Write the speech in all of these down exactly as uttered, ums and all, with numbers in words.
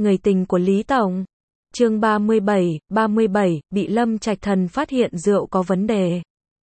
Người tình của Lý Tổng. Chương ba mươi bảy, ba mươi bảy, bị Lâm Trạch Thần phát hiện rượu có vấn đề.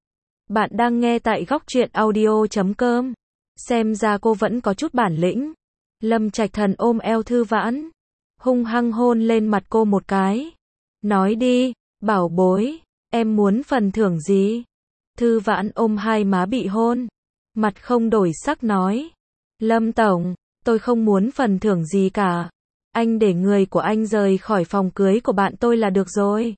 Bạn đang nghe tại góc truyện audio chấm com. Xem ra cô vẫn có chút bản lĩnh. Lâm Trạch Thần ôm eo Thư Vãn, hung hăng hôn lên mặt cô một cái. Nói đi, bảo bối, em muốn phần thưởng gì? Thư Vãn ôm hai má bị hôn, mặt không đổi sắc nói. Lâm Tổng, tôi không muốn phần thưởng gì cả. Anh để người của anh rời khỏi phòng cưới của bạn tôi là được rồi.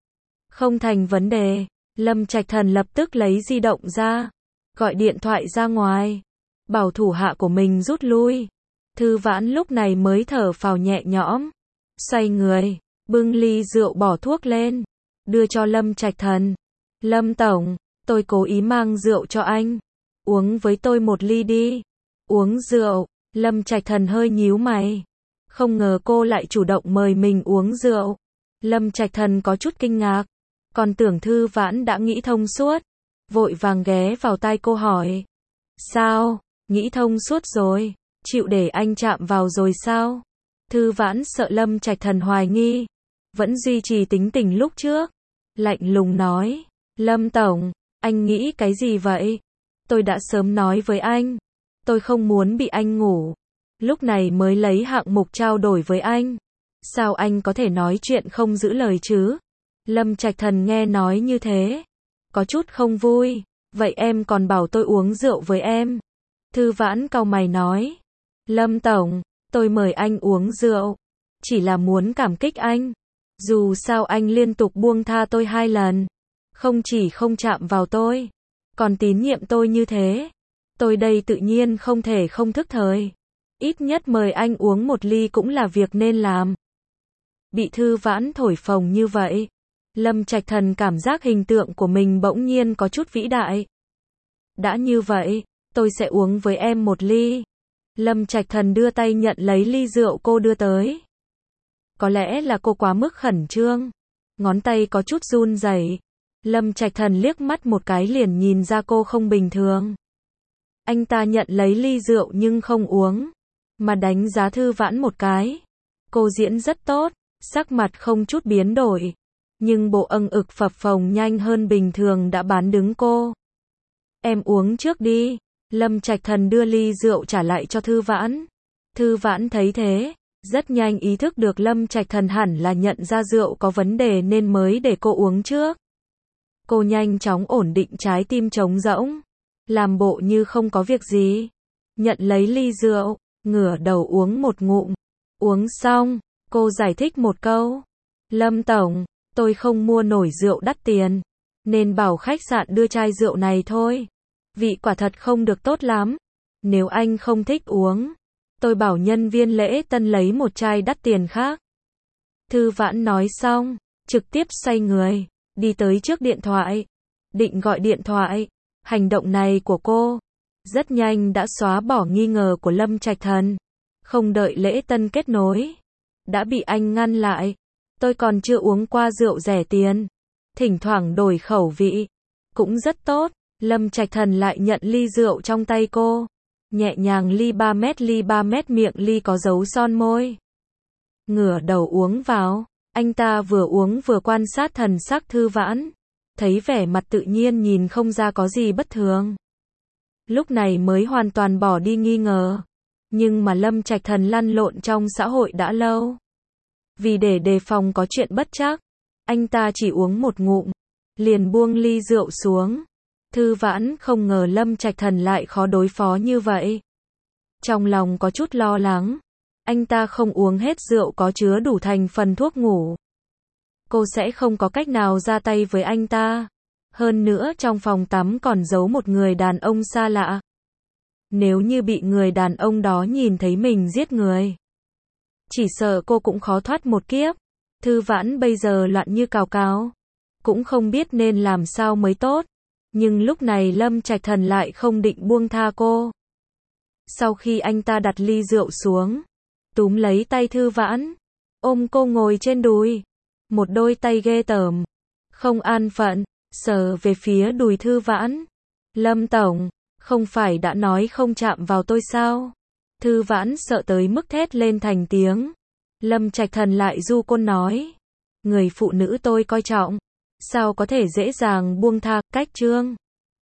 Không thành vấn đề. Lâm Trạch Thần lập tức lấy di động ra, gọi điện thoại ra ngoài, bảo thủ hạ của mình rút lui. Thư Vãn lúc này mới thở phào nhẹ nhõm, xoay người, bưng ly rượu bỏ thuốc lên, đưa cho Lâm Trạch Thần. Lâm Tổng, tôi cố ý mang rượu cho anh, uống với tôi một ly đi. Uống rượu? Lâm Trạch Thần hơi nhíu mày, không ngờ cô lại chủ động mời mình uống rượu. Lâm Trạch Thần có chút kinh ngạc, còn tưởng Thư Vãn đã nghĩ thông suốt, vội vàng ghé vào tai cô hỏi. Sao, nghĩ thông suốt rồi, chịu để anh chạm vào rồi sao? Thư Vãn sợ Lâm Trạch Thần hoài nghi, vẫn duy trì tính tình lúc trước, lạnh lùng nói. Lâm Tổng, anh nghĩ cái gì vậy? Tôi đã sớm nói với anh, tôi không muốn bị anh ngủ, lúc này mới lấy hạng mục trao đổi với anh. Sao anh có thể nói chuyện không giữ lời chứ? Lâm Trạch Thần nghe nói như thế, có chút không vui. Vậy em còn bảo tôi uống rượu với em? Thư Vãn cau mày nói. Lâm Tổng, tôi mời anh uống rượu, chỉ là muốn cảm kích anh. Dù sao anh liên tục buông tha tôi hai lần, không chỉ không chạm vào tôi, còn tín nhiệm tôi như thế. Tôi đây tự nhiên không thể không thức thời. Ít nhất mời anh uống một ly cũng là việc nên làm. Bị Thư Vãn thổi phồng như vậy, Lâm Trạch Thần cảm giác hình tượng của mình bỗng nhiên có chút vĩ đại. Đã như vậy, tôi sẽ uống với em một ly. Lâm Trạch Thần đưa tay nhận lấy ly rượu cô đưa tới. Có lẽ là cô quá mức khẩn trương, ngón tay có chút run rẩy. Lâm Trạch Thần liếc mắt một cái liền nhìn ra cô không bình thường. Anh ta nhận lấy ly rượu nhưng không uống, mà đánh giá Thư Vãn một cái. Cô diễn rất tốt, sắc mặt không chút biến đổi, nhưng bộ âng ực phập phồng nhanh hơn bình thường đã bán đứng cô. Em uống trước đi. Lâm Trạch Thần đưa ly rượu trả lại cho Thư Vãn. Thư Vãn thấy thế, rất nhanh ý thức được Lâm Trạch Thần hẳn là nhận ra rượu có vấn đề nên mới để cô uống trước. Cô nhanh chóng ổn định trái tim trống rỗng, làm bộ như không có việc gì, nhận lấy ly rượu, ngửa đầu uống một ngụm. Uống xong, cô giải thích một câu. Lâm Tổng, tôi không mua nổi rượu đắt tiền, nên bảo khách sạn đưa chai rượu này thôi. Vị quả thật không được tốt lắm. Nếu anh không thích uống, tôi bảo nhân viên lễ tân lấy một chai đắt tiền khác. Thư Vãn nói xong, trực tiếp xoay người, đi tới trước điện thoại, định gọi điện thoại. Hành động này của cô, rất nhanh đã xóa bỏ nghi ngờ của Lâm Trạch Thần. Không đợi lễ tân kết nối, đã bị anh ngăn lại. Tôi còn chưa uống qua rượu rẻ tiền, thỉnh thoảng đổi khẩu vị, cũng rất tốt. Lâm Trạch Thần lại nhận ly rượu trong tay cô, nhẹ nhàng ly ba mét ly ba mét miệng ly có dấu son môi. Ngửa đầu uống vào, anh ta vừa uống vừa quan sát thần sắc Thư Vãn, thấy vẻ mặt tự nhiên nhìn không ra có gì bất thường. Lúc này mới hoàn toàn bỏ đi nghi ngờ. Nhưng mà Lâm Trạch Thần lăn lộn trong xã hội đã lâu. Vì để đề phòng có chuyện bất trắc, anh ta chỉ uống một ngụm, liền buông ly rượu xuống. Thư Vãn không ngờ Lâm Trạch Thần lại khó đối phó như vậy. Trong lòng có chút lo lắng, anh ta không uống hết rượu có chứa đủ thành phần thuốc ngủ, cô sẽ không có cách nào ra tay với anh ta. Hơn nữa trong phòng tắm còn giấu một người đàn ông xa lạ. Nếu như bị người đàn ông đó nhìn thấy mình giết người, chỉ sợ cô cũng khó thoát một kiếp. Thư Vãn bây giờ loạn như cào cào, cũng không biết nên làm sao mới tốt. Nhưng lúc này Lâm Trạch Thần lại không định buông tha cô. Sau khi anh ta đặt ly rượu xuống, túm lấy tay Thư Vãn, ôm cô ngồi trên đùi. Một đôi tay ghê tởm, không an phận, sờ về phía đùi Thư Vãn. Lâm Tổng, không phải đã nói không chạm vào tôi sao? Thư Vãn sợ tới mức thét lên thành tiếng. Lâm Trạch Thần lại du côn nói. Người phụ nữ tôi coi trọng. Sao có thể dễ dàng buông tha, cách Trương